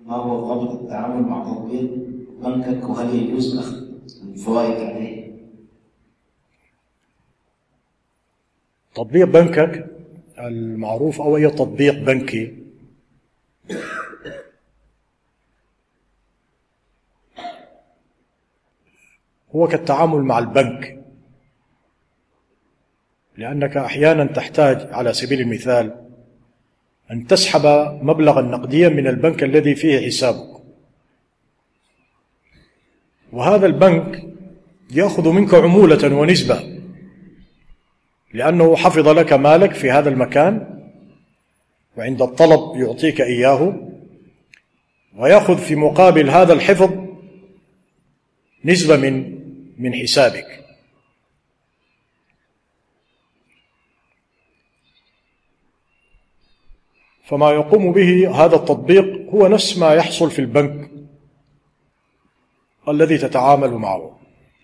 ما هو ضابط التعامل مع تطبيق بنكك، وهل يجوز أخذ الفوائد عليه؟ تطبيق بنكك المعروف أو أي تطبيق بنكي هو كالتعامل مع البنك، لأنك أحيانا تحتاج على سبيل المثال أن تسحب مبلغا نقديا من البنك الذي فيه حسابك، وهذا البنك يأخذ منك عمولة ونسبة لأنه حفظ لك مالك في هذا المكان، وعند الطلب يعطيك إياه، ويأخذ في مقابل هذا الحفظ نسبة من حسابك. فما يقوم به هذا التطبيق هو نفس ما يحصل في البنك الذي تتعامل معه،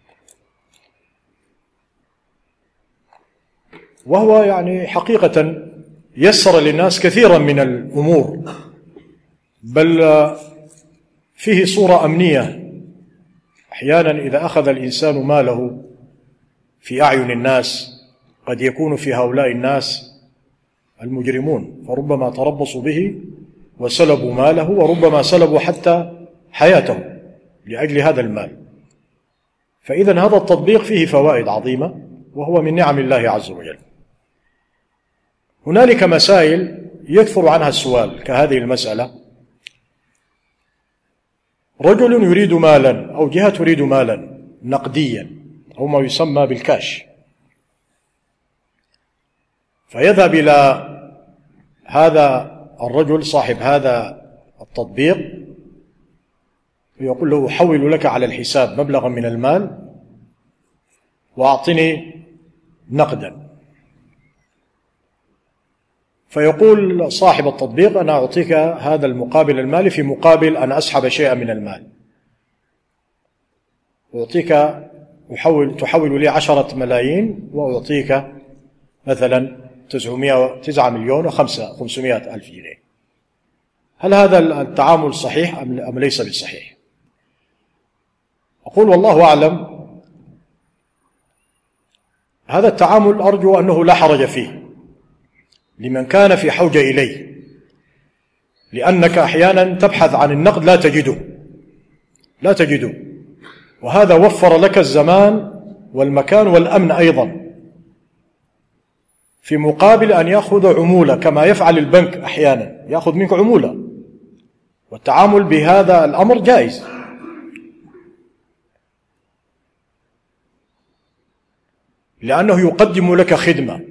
وهو يعني حقيقة يسر للناس كثيرا من الأمور، بل فيه صورة أمنية. أحيانا إذا أخذ الإنسان ماله في أعين الناس قد يكون في هؤلاء الناس المجرمون، فربما تربصوا به وسلبوا ماله، وربما سلبوا حتى حياته لأجل هذا المال. فإذا هذا التطبيق فيه فوائد عظيمة، وهو من نعم الله عز وجل. هنالك مسائل يكثر عنها السؤال كهذه المسألة: رجل يريد مالا أو جهة تريد مالا نقديا أو ما يسمى بالكاش، فيذهب إلى هذا الرجل صاحب هذا التطبيق ويقول له: أحول لك على الحساب مبلغا من المال وأعطني نقدا. فيقول صاحب التطبيق: أنا أعطيك هذا المقابل المالي في مقابل أن أسحب شيئا من المال، أعطيك تحول لي 10 ملايين وأعطيك مثلا 9 مليون و500 ألف جنيه. هل هذا التعامل صحيح أم ليس بالصحيح؟ أقول والله أعلم، هذا التعامل أرجو أنه لا حرج فيه لمن كان في حوجة إليه، لأنك أحيانا تبحث عن النقد لا تجده، وهذا وفر لك الزمان والمكان والأمن أيضا، في مقابل أن يأخذ عمولة كما يفعل البنك أحيانا، يأخذ منك عمولة، والتعامل بهذا الأمر جائز. لأنه يقدم لك خدمة.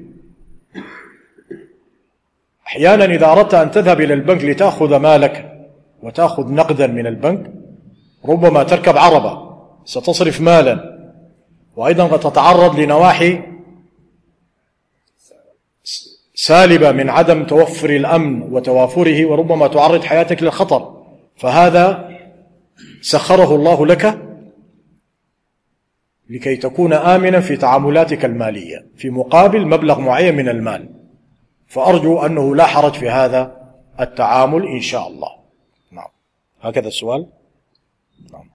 أحيانا إذا أردت أن تذهب إلى البنك لتأخذ مالك وتأخذ نقدا من البنك، ربما تركب عربة ستصرف مالا، وأيضا قد تتعرض لنواحي سالبة من عدم توفر الأمن وتوافره، وربما تعرض حياتك للخطر. فهذا سخره الله لك لكي تكون آمنا في تعاملاتك المالية في مقابل مبلغ معين من المال، فأرجو أنه لا حرج في هذا التعامل إن شاء الله. نعم، هكذا السؤال. نعم.